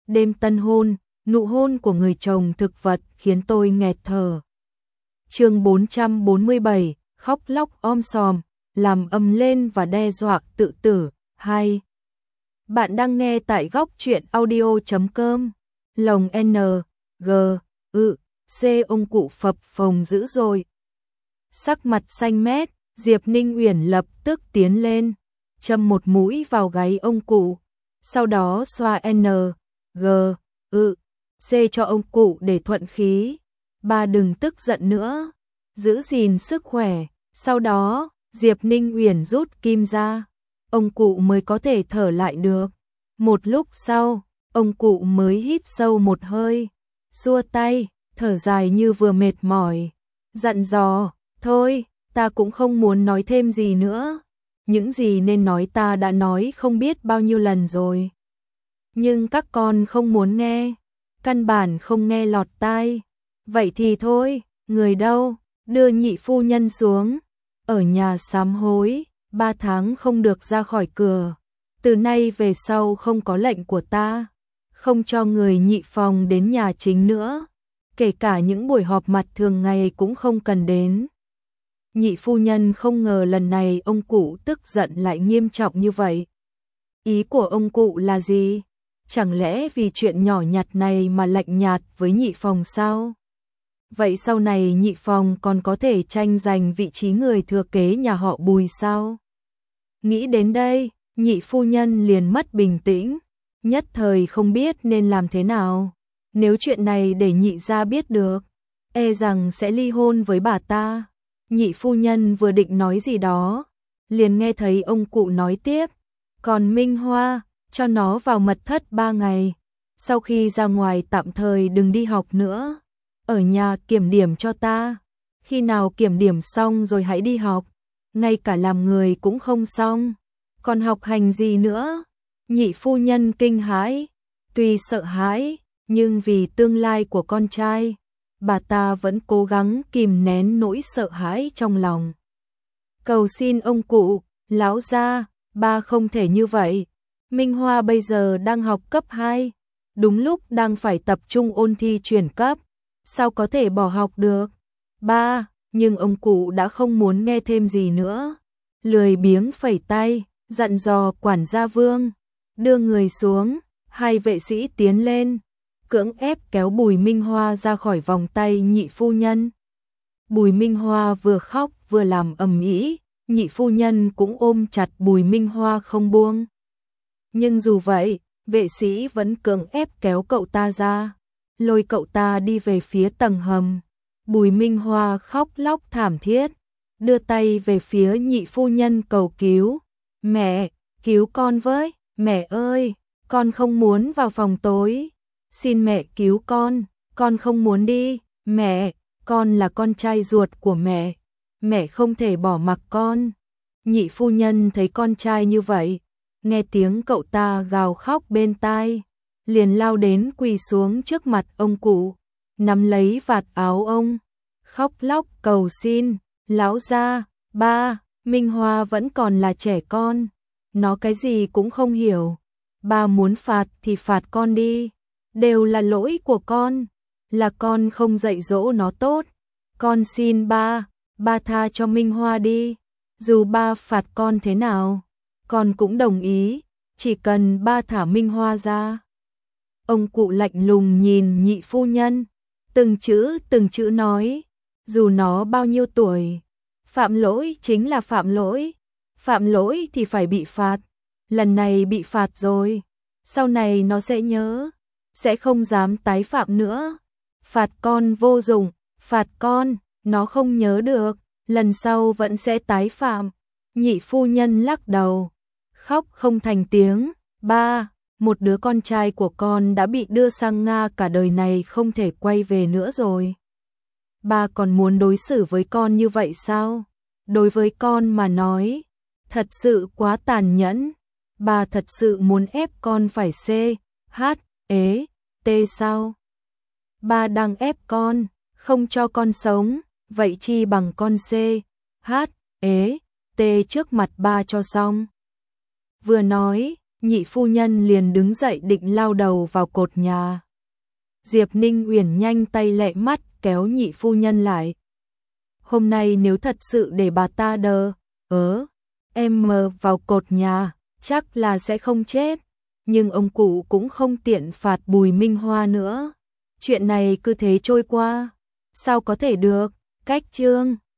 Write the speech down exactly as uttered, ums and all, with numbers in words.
đêm tân hôn, nụ hôn của người chồng thực vật khiến tôi nghẹt thở. Chương bốn trăm bốn mươi bảy, khóc lóc om sòm, làm ầm lên và đe dọa tự tử. Hai. Bạn đang nghe tại góc truyện audio chấm com. Lồng N, G, ự, C ông cụ phập phồng dữ dội. Sắc mặt xanh mét, Diệp Ninh Uyển lập tức tiến lên, châm một mũi vào gáy ông cụ, sau đó xoa N, G, ự, C cho ông cụ để thuận khí. Ba đừng tức giận nữa, giữ gìn sức khỏe. Sau đó, Diệp Ninh Uyển rút kim ra, ông cụ mới có thể thở lại được. Một lúc sau, ông cụ mới hít sâu một hơi, xua tay, thở dài như vừa mệt mỏi, dặn dò, thôi, ta cũng không muốn nói thêm gì nữa. Những gì nên nói ta đã nói không biết bao nhiêu lần rồi. Nhưng các con không muốn nghe, căn bản không nghe lọt tai. Vậy thì thôi, người đâu, đưa nhị phu nhân xuống. Ở nhà sám hối, ba tháng không được ra khỏi cửa. Từ nay về sau không có lệnh của ta, không cho người nhị phòng đến nhà chính nữa. Kể cả những buổi họp mặt thường ngày cũng không cần đến. Nhị phu nhân không ngờ lần này ông cụ tức giận lại nghiêm trọng như vậy. Ý của ông cụ là gì? Chẳng lẽ vì chuyện nhỏ nhặt này mà lạnh nhạt với nhị phòng sao? Vậy sau này nhị phòng còn có thể tranh giành vị trí người thừa kế nhà họ Bùi sao? Nghĩ đến đây, nhị phu nhân liền mất bình tĩnh, nhất thời không biết nên làm thế nào. Nếu chuyện này để nhị gia biết được, e rằng sẽ ly hôn với bà ta. Nhị phu nhân vừa định nói gì đó, liền nghe thấy ông cụ nói tiếp, còn Minh Hoa, cho nó vào mật thất ba ngày, sau khi ra ngoài tạm thời đừng đi học nữa, ở nhà kiểm điểm cho ta, khi nào kiểm điểm xong rồi hãy đi học, ngay cả làm người cũng không xong, còn học hành gì nữa. Nhị phu nhân kinh hãi, tuy sợ hãi, nhưng vì tương lai của con trai, bà ta vẫn cố gắng kìm nén nỗi sợ hãi trong lòng. Cầu xin ông cụ, lão gia, ba không thể như vậy. Minh Hoa bây giờ đang học cấp hai, đúng lúc đang phải tập trung ôn thi chuyển cấp, sao có thể bỏ học được? Ba, nhưng ông cụ đã không muốn nghe thêm gì nữa, lười biếng phẩy tay, dặn dò quản gia Vương, đưa người xuống. Hai vệ sĩ tiến lên, cưỡng ép kéo Bùi Minh Hoa ra khỏi vòng tay nhị phu nhân. Bùi Minh Hoa vừa khóc vừa làm ầm ĩ, nhị phu nhân cũng ôm chặt Bùi Minh Hoa không buông. Nhưng dù vậy, vệ sĩ vẫn cưỡng ép kéo cậu ta ra, lôi cậu ta đi về phía tầng hầm. Bùi Minh Hoa khóc lóc thảm thiết, đưa tay về phía nhị phu nhân cầu cứu. Mẹ, cứu con với, mẹ ơi, con không muốn vào phòng tối. Xin mẹ cứu con, con không muốn đi. Mẹ, con là con trai ruột của mẹ, mẹ không thể bỏ mặc con. Nhị phu nhân thấy con trai như vậy, nghe tiếng cậu ta gào khóc bên tai, liền lao đến quỳ xuống trước mặt ông cụ, nắm lấy vạt áo ông, khóc lóc cầu xin, lão gia, ba, Minh Hoa vẫn còn là trẻ con, nó cái gì cũng không hiểu, ba muốn phạt thì phạt con đi, đều là lỗi của con, là con không dạy dỗ nó tốt, con xin ba, ba tha cho Minh Hoa đi, dù ba phạt con thế nào, con cũng đồng ý, chỉ cần ba thả Minh Hoa ra. Ông cụ lạnh lùng nhìn nhị phu nhân, từng chữ từng chữ nói, dù nó bao nhiêu tuổi, phạm lỗi chính là phạm lỗi, phạm lỗi thì phải bị phạt, lần này bị phạt rồi, sau này nó sẽ nhớ, sẽ không dám tái phạm nữa. Phạt con vô dụng, phạt con, nó không nhớ được, lần sau vẫn sẽ tái phạm. Nhị phu nhân lắc đầu, khóc không thành tiếng, ba, một đứa con trai của con đã bị đưa sang Nga cả đời này không thể quay về nữa rồi. Ba còn muốn đối xử với con như vậy sao? Đối với con mà nói, thật sự quá tàn nhẫn. Ba thật sự muốn ép con phải C, H, ế, T sao? Ba đang ép con, không cho con sống, vậy chi bằng con C, H, ế, T trước mặt ba cho xong. Vừa nói, Nhị phu nhân liền đứng dậy định lao đầu vào cột nhà. Diệp Ninh Uyển nhanh tay lẹ mắt kéo nhị phu nhân lại. Hôm nay nếu thật sự để bà ta đờ ớ em mờ vào cột nhà, chắc là sẽ không chết. Nhưng ông cụ cũng không tiện phạt Bùi Minh Hoa nữa. Chuyện này cứ thế trôi qua, sao có thể được? Cách chương